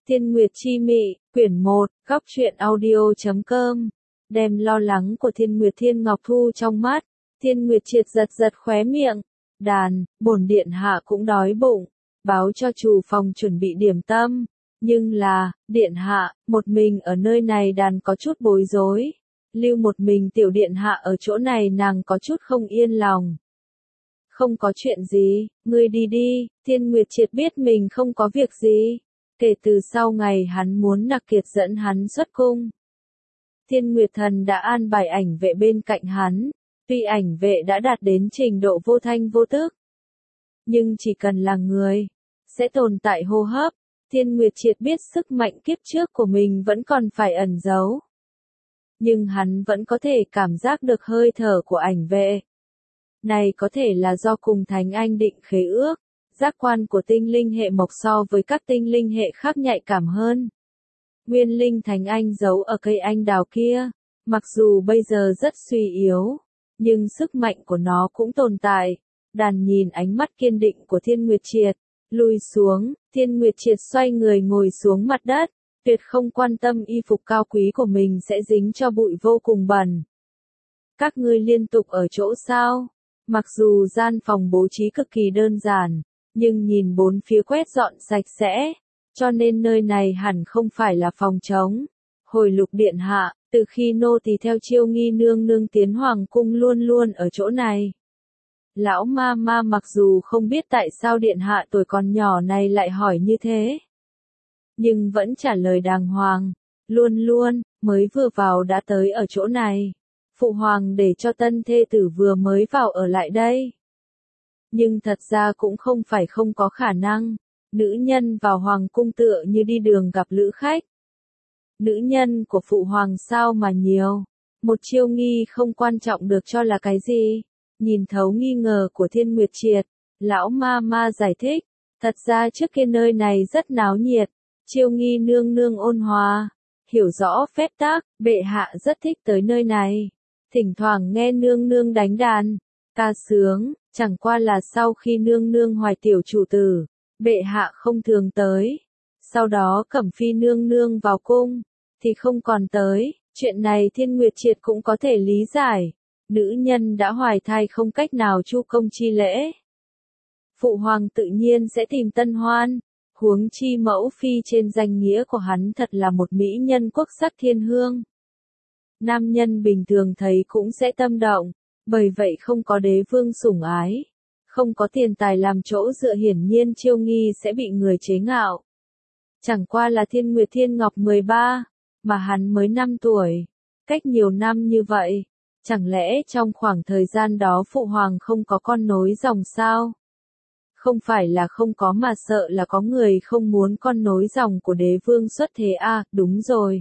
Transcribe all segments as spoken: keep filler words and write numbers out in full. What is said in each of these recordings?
Thiên Nguyệt Chi Mị, quyển một, góc truyện audio chấm com. Đem lo lắng của Thiên Nguyệt Thiên Ngọc thu trong mắt, Thiên Nguyệt Triệt giật giật khóe miệng. Đàn, bổn điện hạ cũng đói bụng, báo cho chủ phòng chuẩn bị điểm tâm. Nhưng là, điện hạ, một mình ở nơi này đàn có chút bối rối. Lưu một mình tiểu điện hạ ở chỗ này nàng có chút không yên lòng. Không có chuyện gì, ngươi đi đi, Thiên Nguyệt Triệt biết mình không có việc gì. Kể từ sau ngày hắn muốn Nặc Kiệt dẫn hắn xuất cung, Thiên Nguyệt Thần đã an bài ảnh vệ bên cạnh hắn. Tuy ảnh vệ đã đạt đến trình độ vô thanh vô tức, nhưng chỉ cần là người, sẽ tồn tại hô hấp. Thiên Nguyệt Triệt biết sức mạnh kiếp trước của mình vẫn còn phải ẩn giấu, nhưng hắn vẫn có thể cảm giác được hơi thở của ảnh vệ. Này có thể là do cùng Thánh Anh định khế ước. Giác quan của tinh linh hệ mộc so với các tinh linh hệ khác nhạy cảm hơn. Nguyên linh Thánh Anh giấu ở cây anh đào kia, mặc dù bây giờ rất suy yếu, nhưng sức mạnh của nó cũng tồn tại. Đàn nhìn ánh mắt kiên định của Thiên Nguyệt Triệt, lùi xuống, Thiên Nguyệt Triệt xoay người ngồi xuống mặt đất, tuyệt không quan tâm y phục cao quý của mình sẽ dính cho bụi vô cùng bẩn. Các ngươi liên tục ở chỗ sao? Mặc dù gian phòng bố trí cực kỳ đơn giản, nhưng nhìn bốn phía quét dọn sạch sẽ, cho nên nơi này hẳn không phải là phòng trống. Hồi Lục điện hạ, từ khi nô tỳ theo Chiêu Nghi nương nương tiến hoàng cung luôn luôn ở chỗ này. Lão ma ma mặc dù không biết tại sao điện hạ tuổi còn nhỏ này lại hỏi như thế, nhưng vẫn trả lời đàng hoàng, luôn luôn, mới vừa vào đã tới ở chỗ này. Phụ hoàng để cho tân thê tử vừa mới vào ở lại đây. Nhưng thật ra cũng không phải không có khả năng, nữ nhân vào hoàng cung tựa như đi đường gặp lữ khách. Nữ nhân của phụ hoàng sao mà nhiều, một Chiêu Nghi không quan trọng được cho là cái gì. Nhìn thấu nghi ngờ của Thiên Nguyệt Triệt, lão ma ma giải thích, thật ra trước kia nơi này rất náo nhiệt, Chiêu Nghi nương nương ôn hòa, hiểu rõ phép tắc, bệ hạ rất thích tới nơi này, thỉnh thoảng nghe nương nương đánh đàn, ca sướng. Chẳng qua là sau khi nương nương hoài tiểu chủ tử, bệ hạ không thường tới. Sau đó Cẩm Phi nương nương vào cung, thì không còn tới. Chuyện này Thiên Nguyệt Triệt cũng có thể lý giải. Nữ nhân đã hoài thai không cách nào chu công chi lễ. Phụ hoàng tự nhiên sẽ tìm tân hoan. Huống chi mẫu phi trên danh nghĩa của hắn thật là một mỹ nhân quốc sắc thiên hương. Nam nhân bình thường thấy cũng sẽ tâm động. Bởi vậy không có đế vương sủng ái, không có tiền tài làm chỗ dựa hiển nhiên Chiêu Nghi sẽ bị người chế ngạo. Chẳng qua là Thiên Nguyệt Thiên Ngọc mười ba, mà hắn mới năm tuổi, cách nhiều năm như vậy, chẳng lẽ trong khoảng thời gian đó phụ hoàng không có con nối dòng sao? Không phải là không có mà sợ là có người không muốn con nối dòng của đế vương xuất thế à, đúng rồi.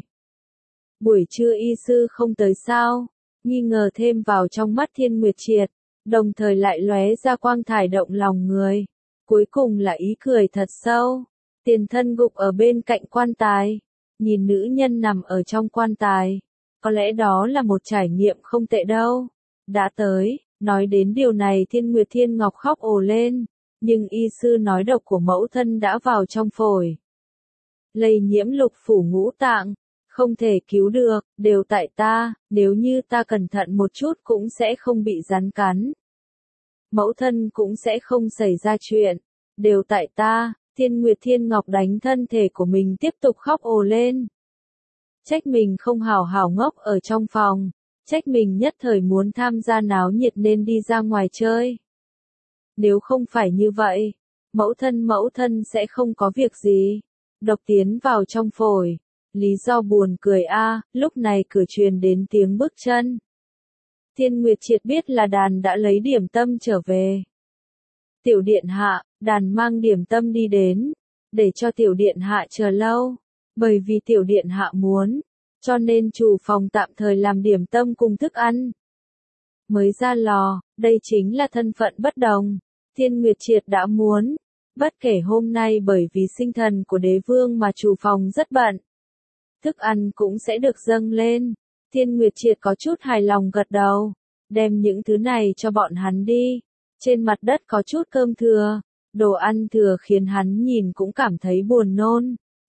Buổi trưa y sư không tới sao? Nghi ngờ thêm vào trong mắt Thiên Nguyệt Triệt, đồng thời lại lóe ra quang thải động lòng người. Cuối cùng là ý cười thật sâu. Tiền thân gục ở bên cạnh quan tài, nhìn nữ nhân nằm ở trong quan tài. Có lẽ đó là một trải nghiệm không tệ đâu. Đã tới, nói đến điều này Thiên Nguyệt Thiên Ngọc khóc ồ lên, nhưng y sư nói độc của mẫu thân đã vào trong phổi. Lây nhiễm lục phủ ngũ tạng. Không thể cứu được, đều tại ta, nếu như ta cẩn thận một chút cũng sẽ không bị rắn cắn. Mẫu thân cũng sẽ không xảy ra chuyện, đều tại ta. Thiên Nguyệt Thiên Ngọc đánh thân thể của mình tiếp tục khóc ồ lên. Trách mình không hào hào ngốc ở trong phòng, trách mình nhất thời muốn tham gia náo nhiệt nên đi ra ngoài chơi. Nếu không phải như vậy, mẫu thân mẫu thân sẽ không có việc gì. Độc tiến vào trong phổi. Lý do buồn cười a, à, lúc này cửa truyền đến tiếng bước chân. Thiên Nguyệt Triệt biết là đàn đã lấy điểm tâm trở về. Tiểu điện hạ, đàn mang điểm tâm đi đến, để cho tiểu điện hạ chờ lâu, bởi vì tiểu điện hạ muốn, cho nên chủ phòng tạm thời làm điểm tâm cùng thức ăn. Mới ra lò, đây chính là thân phận bất đồng. Thiên Nguyệt Triệt đã muốn, bất kể hôm nay bởi vì sinh thần của đế vương mà chủ phòng rất bận. Thức ăn cũng sẽ được dâng lên. Thiên Nguyệt Triệt có chút hài lòng gật đầu. Đem những thứ này cho bọn hắn đi. Trên mặt đất có chút cơm thừa. Đồ ăn thừa khiến hắn nhìn cũng cảm thấy buồn nôn.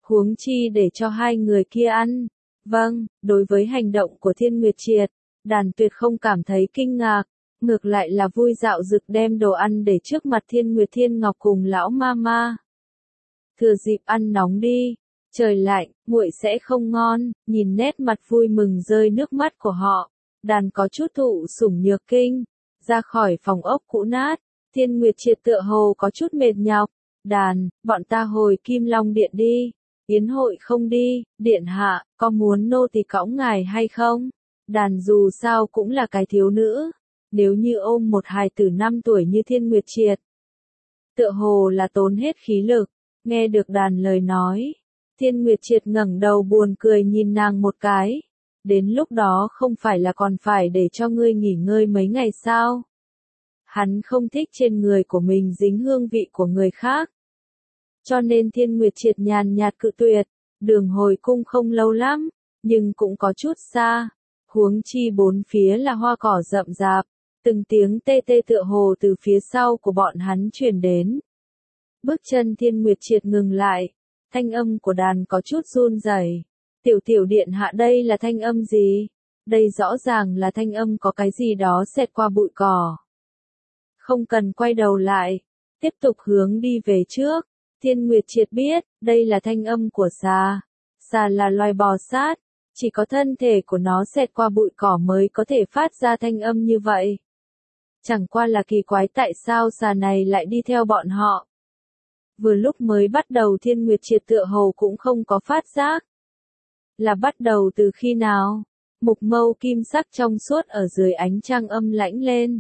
huống chi để cho hai người kia ăn. Vâng, đối với hành động của Thiên Nguyệt Triệt, đàn tuyệt không cảm thấy kinh ngạc, ngược lại là vui dạo dực đem đồ ăn để trước mặt Thiên Nguyệt Thiên Ngọc cùng lão mama. Thừa dịp ăn nóng đi, trời lạnh, nguội sẽ không ngon, nhìn nét mặt vui mừng rơi nước mắt của họ, đàn có chút thụ sủng nhược kinh, ra khỏi phòng ốc cũ nát, Thiên Nguyệt Triệt tựa hồ có chút mệt nhọc, đàn, bọn ta hồi Kim Long Điện đi, yến hội không đi, điện hạ, có muốn nô tỳ cõng ngài hay không? Đàn dù sao cũng là cái thiếu nữ, nếu như ôm một hài tử năm tuổi như Thiên Nguyệt Triệt, tựa hồ là tốn hết khí lực. Nghe được đàn lời nói, Thiên Nguyệt Triệt ngẩng đầu buồn cười nhìn nàng một cái. Đến lúc đó không phải là còn phải để cho ngươi nghỉ ngơi mấy ngày sao? Hắn không thích trên người của mình dính hương vị của người khác. Cho nên Thiên Nguyệt Triệt nhàn nhạt cự tuyệt, đường hồi cung không lâu lắm, nhưng cũng có chút xa. Huống chi bốn phía là hoa cỏ rậm rạp, từng tiếng tê tê tựa hồ từ phía sau của bọn hắn truyền đến. Bước chân Thiên Nguyệt Triệt ngừng lại, thanh âm của đàn có chút run rẩy. Tiểu tiểu điện hạ đây là thanh âm gì? Đây rõ ràng là thanh âm có cái gì đó xẹt qua bụi cỏ. Không cần quay đầu lại, tiếp tục hướng đi về trước. Thiên Nguyệt Triệt biết, đây là thanh âm của xà. Xà là loài bò sát, chỉ có thân thể của nó xẹt qua bụi cỏ mới có thể phát ra thanh âm như vậy. Chẳng qua là kỳ quái tại sao xà này lại đi theo bọn họ. Vừa lúc mới bắt đầu Thiên Nguyệt Triệt tựa hồ cũng không có phát giác. Là bắt đầu từ khi nào? Mục mâu kim sắc trong suốt ở dưới ánh trăng âm lãnh lên.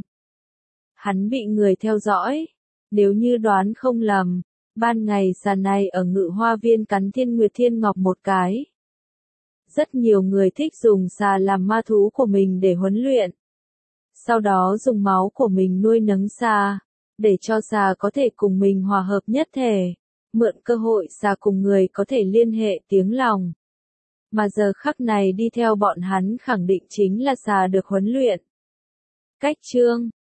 Hắn bị người theo dõi. Nếu như đoán không lầm, ban ngày xà này ở Ngự Hoa Viên cắn Thiên Nguyệt Thiên Ngọc một cái. Rất nhiều người thích dùng xà làm ma thú của mình để huấn luyện. Sau đó dùng máu của mình nuôi nấng xà, để cho xà có thể cùng mình hòa hợp nhất thể, mượn cơ hội xà cùng người có thể liên hệ tiếng lòng. Mà giờ khắc này đi theo bọn hắn khẳng định chính là xà được huấn luyện. Cách chương